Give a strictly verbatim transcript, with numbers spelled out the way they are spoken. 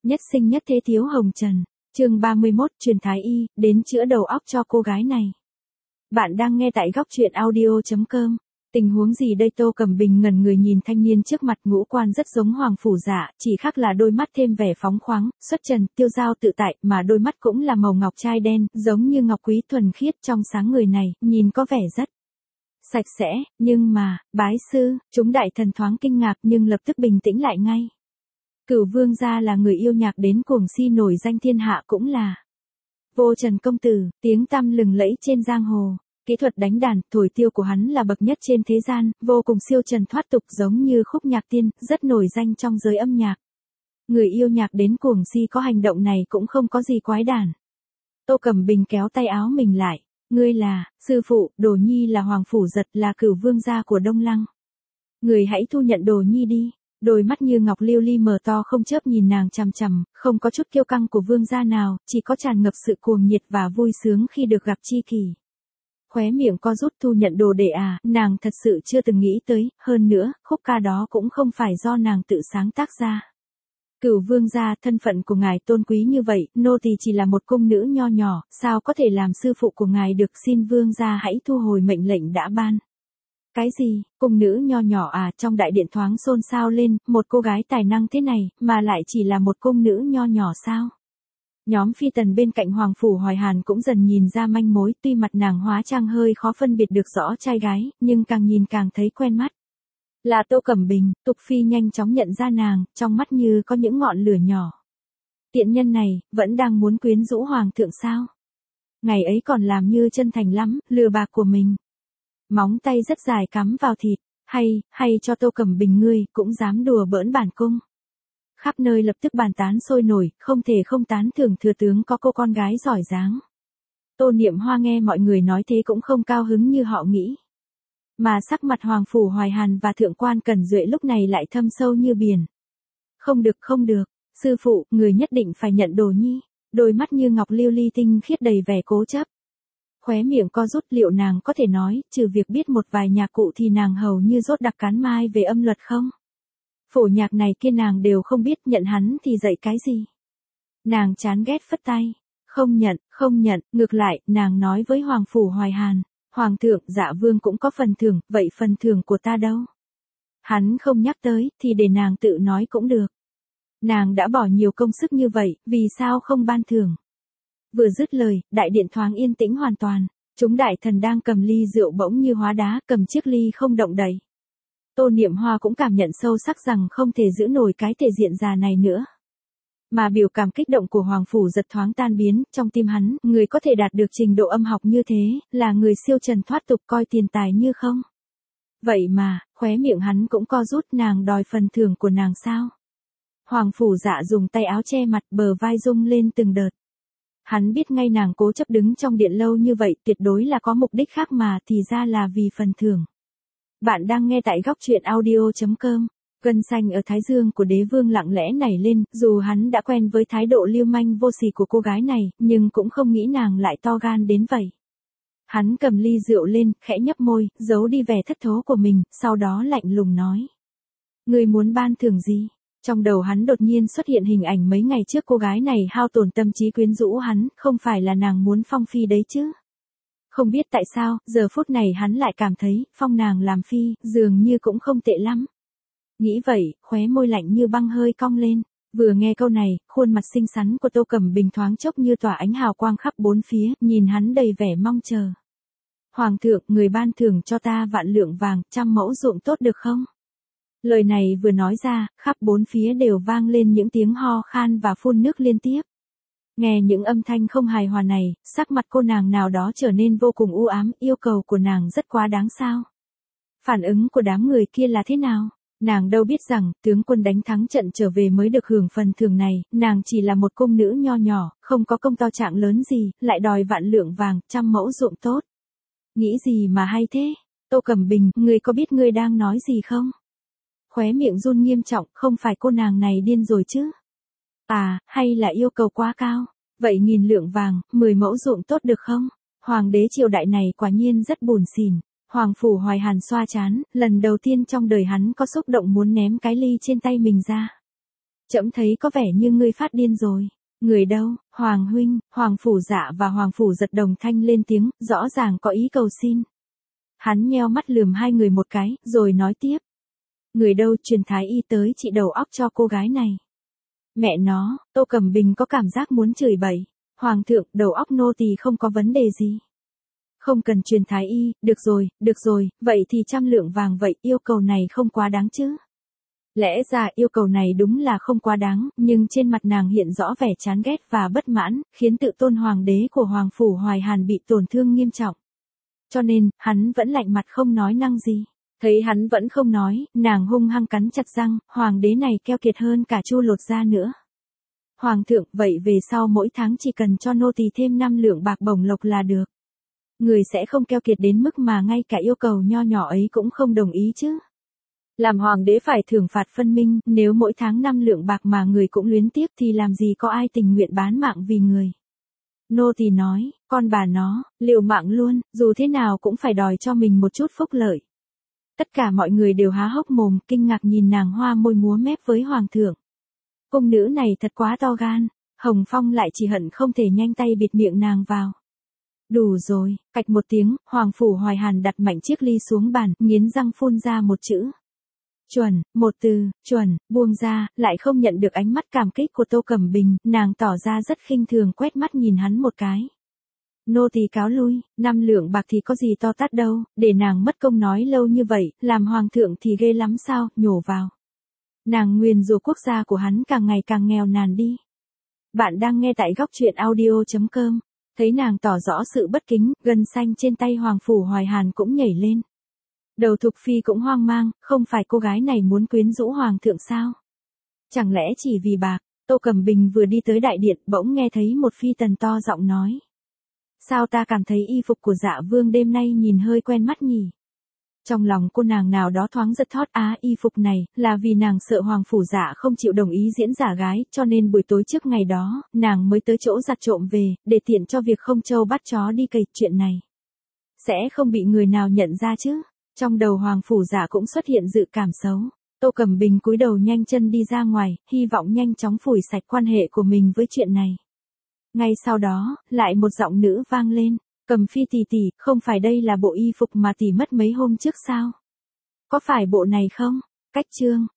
Nhất sinh nhất thế thiếu hồng trần. Chương ba mươi mốt, truyền thái y, đến chữa đầu óc cho cô gái này. Bạn đang nghe tại góc truyện audio chấm com. Tình huống gì đây? Tô Cẩm Bình ngẩn người nhìn thanh niên trước mặt, ngũ quan rất giống Hoàng Phủ Dạ, chỉ khác là đôi mắt thêm vẻ phóng khoáng, xuất trần, tiêu dao tự tại, mà đôi mắt cũng là màu ngọc trai đen, giống như ngọc quý thuần khiết trong sáng. Người này, nhìn có vẻ rất sạch sẽ, nhưng mà, bái sư, chúng đại thần thoáng kinh ngạc nhưng lập tức bình tĩnh lại ngay. Cửu vương gia là người yêu nhạc đến cuồng si nổi danh thiên hạ, cũng là Vô Trần công tử, tiếng tăm lừng lẫy trên giang hồ. Kỹ thuật đánh đàn, thổi tiêu của hắn là bậc nhất trên thế gian, vô cùng siêu trần thoát tục, giống như khúc nhạc tiên, rất nổi danh trong giới âm nhạc. Người yêu nhạc đến cuồng si có hành động này cũng không có gì quái đản. Tô Cẩm Bình kéo tay áo mình lại. Ngươi là, sư phụ, Đồ Nhi là Hoàng Phủ Giật, là cửu vương gia của Đông Lăng. Người hãy thu nhận Đồ Nhi đi. Đôi mắt như ngọc lưu ly mở to không chớp nhìn nàng chằm chằm, không có chút kiêu căng của vương gia nào, chỉ có tràn ngập sự cuồng nhiệt và vui sướng khi được gặp tri kỷ. Khóe miệng co rút. Thu nhận đồ đệ à, nàng thật sự chưa từng nghĩ tới, hơn nữa, khúc ca đó cũng không phải do nàng tự sáng tác ra. Cửu vương gia, thân phận của ngài tôn quý như vậy, nô tỳ chỉ là một cung nữ nho nhỏ, sao có thể làm sư phụ của ngài được, xin vương gia hãy thu hồi mệnh lệnh đã ban. Cái gì, cung nữ nho nhỏ à? Trong đại điện thoáng xôn xao lên, một cô gái tài năng thế này, mà lại chỉ là một cung nữ nho nhỏ sao? Nhóm phi tần bên cạnh Hoàng Phủ Hoài Hàn cũng dần nhìn ra manh mối, tuy mặt nàng hóa trang hơi khó phân biệt được rõ trai gái, nhưng càng nhìn càng thấy quen mắt. Là Tô Cẩm Bình. Tục phi nhanh chóng nhận ra nàng, trong mắt như có những ngọn lửa nhỏ. Tiện nhân này, vẫn đang muốn quyến rũ hoàng thượng sao? Ngày ấy còn làm như chân thành lắm, lừa bạc của mình. Móng tay rất dài cắm vào thịt, hay, hay cho Tô Cẩm Bình ngươi, cũng dám đùa bỡn bản cung. Khắp nơi lập tức bàn tán sôi nổi, không thể không tán thưởng thừa tướng có cô con gái giỏi giáng. Tô Niệm Hoa nghe mọi người nói thế cũng không cao hứng như họ nghĩ. Mà sắc mặt Hoàng Phủ Hoài Hàn và Thượng quan Cẩn Duệ lúc này lại thâm sâu như biển. Không được, không được, sư phụ, người nhất định phải nhận Đồ Nhi. Đôi mắt như ngọc lưu ly tinh khiết đầy vẻ cố chấp. Khóe miệng co rút, liệu nàng có thể nói, trừ việc biết một vài nhạc cụ thì nàng hầu như rốt đặc cán mai về âm luật không? Phổ nhạc này kia nàng đều không biết, nhận hắn thì dạy cái gì? Nàng chán ghét phất tay. Không nhận, không nhận, ngược lại, nàng nói với Hoàng Phủ Hoài Hàn. Hoàng thượng, Dạ vương cũng có phần thưởng, vậy phần thưởng của ta đâu? Hắn không nhắc tới, thì để nàng tự nói cũng được. Nàng đã bỏ nhiều công sức như vậy, vì sao không ban thưởng? Vừa dứt lời, đại điện thoáng yên tĩnh hoàn toàn. Chúng đại thần đang cầm ly rượu bỗng như hóa đá, cầm chiếc ly không động đậy. Tô Niệm Hoa cũng cảm nhận sâu sắc rằng không thể giữ nổi cái thể diện già này nữa. Mà biểu cảm kích động của Hoàng Phủ Giật thoáng tan biến, trong tim hắn, người có thể đạt được trình độ âm học như thế, là người siêu trần thoát tục, coi tiền tài như không. Vậy mà, khóe miệng hắn cũng co rút, nàng đòi phần thưởng của nàng sao? Hoàng Phủ Dạ dùng tay áo che mặt, bờ vai rung lên từng đợt. Hắn biết ngay nàng cố chấp đứng trong điện lâu như vậy, tuyệt đối là có mục đích khác mà, thì ra là vì phần thưởng. Bạn đang nghe tại góc truyện audio chấm com. Gân xanh ở thái dương của đế vương lặng lẽ nảy lên, dù hắn đã quen với thái độ lưu manh vô sỉ của cô gái này, nhưng cũng không nghĩ nàng lại to gan đến vậy. Hắn cầm ly rượu lên, khẽ nhấp môi, giấu đi vẻ thất thố của mình, sau đó lạnh lùng nói. Ngươi muốn ban thưởng gì? Trong đầu hắn đột nhiên xuất hiện hình ảnh mấy ngày trước cô gái này hao tổn tâm trí quyến rũ hắn, không phải là nàng muốn phong phi đấy chứ? Không biết tại sao, giờ phút này hắn lại cảm thấy, phong nàng làm phi, dường như cũng không tệ lắm. Nghĩ vậy, khóe môi lạnh như băng hơi cong lên. Vừa nghe câu này, khuôn mặt xinh xắn của Tô Cẩm Bình thoáng chốc như tỏa ánh hào quang khắp bốn phía, nhìn hắn đầy vẻ mong chờ. Hoàng thượng, người ban thưởng cho ta vạn lượng vàng, trăm mẫu ruộng tốt được không? Lời này vừa nói ra, khắp bốn phía đều vang lên những tiếng ho khan và phun nước liên tiếp. Nghe những âm thanh không hài hòa này, sắc mặt cô nàng nào đó trở nên vô cùng u ám, yêu cầu của nàng rất quá đáng sao? Phản ứng của đám người kia là thế nào? Nàng đâu biết rằng, tướng quân đánh thắng trận trở về mới được hưởng phần thưởng này, nàng chỉ là một cung nữ nho nhỏ, không có công to trạng lớn gì, lại đòi vạn lượng vàng, trăm mẫu ruộng tốt. Nghĩ gì mà hay thế? Tô Cẩm Bình, ngươi có biết ngươi đang nói gì không? Khóe miệng run nghiêm trọng, không phải cô nàng này điên rồi chứ? À, hay là yêu cầu quá cao? Vậy nghìn lượng vàng, mười mẫu ruộng tốt được không? Hoàng đế triều đại này quả nhiên rất buồn xỉn. Hoàng Phủ Hoài Hàn xoa trán, lần đầu tiên trong đời hắn có xúc động muốn ném cái ly trên tay mình ra. Trẫm thấy có vẻ như ngươi phát điên rồi. Người đâu, Hoàng huynh? Hoàng Phủ Dạ và Hoàng Phủ Giật đồng thanh lên tiếng, rõ ràng có ý cầu xin. Hắn nheo mắt lườm hai người một cái, rồi nói tiếp. Người đâu, truyền thái y tới trị đầu óc cho cô gái này. Mẹ nó, Tô Cẩm Bình có cảm giác muốn chửi bậy. Hoàng thượng, đầu óc nô tỳ không có vấn đề gì. Không cần truyền thái y, được rồi, được rồi, vậy thì trăm lượng vàng vậy, yêu cầu này không quá đáng chứ. Lẽ ra yêu cầu này đúng là không quá đáng, nhưng trên mặt nàng hiện rõ vẻ chán ghét và bất mãn, khiến tự tôn hoàng đế của Hoàng Phủ Hoài Hàn bị tổn thương nghiêm trọng. Cho nên, hắn vẫn lạnh mặt không nói năng gì. Thấy hắn vẫn không nói, nàng hung hăng cắn chặt răng, hoàng đế này keo kiệt hơn cả chu lột da nữa. Hoàng thượng, vậy về sau mỗi tháng chỉ cần cho nô tỳ thêm năm lượng bạc bổng lộc là được. Người sẽ không keo kiệt đến mức mà ngay cả yêu cầu nho nhỏ ấy cũng không đồng ý chứ. Làm hoàng đế phải thưởng phạt phân minh, nếu mỗi tháng năm lượng bạc mà người cũng luyến tiếc thì làm gì có ai tình nguyện bán mạng vì người. Nô tỳ nói, con bà nó, liều mạng luôn, dù thế nào cũng phải đòi cho mình một chút phúc lợi. Tất cả mọi người đều há hốc mồm, kinh ngạc nhìn nàng hoa môi múa mép với hoàng thượng. Cung nữ này thật quá to gan, Hồng Phong lại chỉ hận không thể nhanh tay bịt miệng nàng vào. Đủ rồi, cạch một tiếng, Hoàng Phủ Hoài Hàn đặt mạnh chiếc ly xuống bàn, nghiến răng phun ra một chữ. Chuẩn, một từ, chuẩn, buông ra, lại không nhận được ánh mắt cảm kích của Tô Cẩm Bình, nàng tỏ ra rất khinh thường quét mắt nhìn hắn một cái. Nô tỳ cáo lui, năm lượng bạc thì có gì to tát đâu, để nàng mất công nói lâu như vậy, làm hoàng thượng thì ghê lắm sao, nhổ vào. Nàng nguyền rủa quốc gia của hắn càng ngày càng nghèo nàn đi. Bạn đang nghe tại góc truyện audio chấm com, thấy nàng tỏ rõ sự bất kính, gân xanh trên tay Hoàng Phủ Hoài Hàn cũng nhảy lên. Đầu Thục Phi cũng hoang mang, không phải cô gái này muốn quyến rũ hoàng thượng sao? Chẳng lẽ chỉ vì bạc? Tô Cẩm Bình vừa đi tới đại điện, bỗng nghe thấy một phi tần to giọng nói. Sao ta cảm thấy y phục của Dạ Vương đêm nay nhìn hơi quen mắt nhỉ? Trong lòng cô nàng nào đó thoáng giật thót, á y phục này, là vì nàng sợ Hoàng Phủ Dạ không chịu đồng ý diễn giả gái, cho nên buổi tối trước ngày đó, nàng mới tới chỗ giặt trộm về, để tiện cho việc không trâu bắt chó đi cày. Chuyện này sẽ không bị người nào nhận ra chứ? Trong đầu Hoàng Phủ Dạ cũng xuất hiện dự cảm xấu. Tô Cẩm Bình cúi đầu nhanh chân đi ra ngoài, hy vọng nhanh chóng phủi sạch quan hệ của mình với chuyện này. Ngay sau đó, lại một giọng nữ vang lên. Cầm Phi tỷ tỷ, không phải đây là bộ y phục mà tỷ mất mấy hôm trước sao? Có phải bộ này không? Cách chương.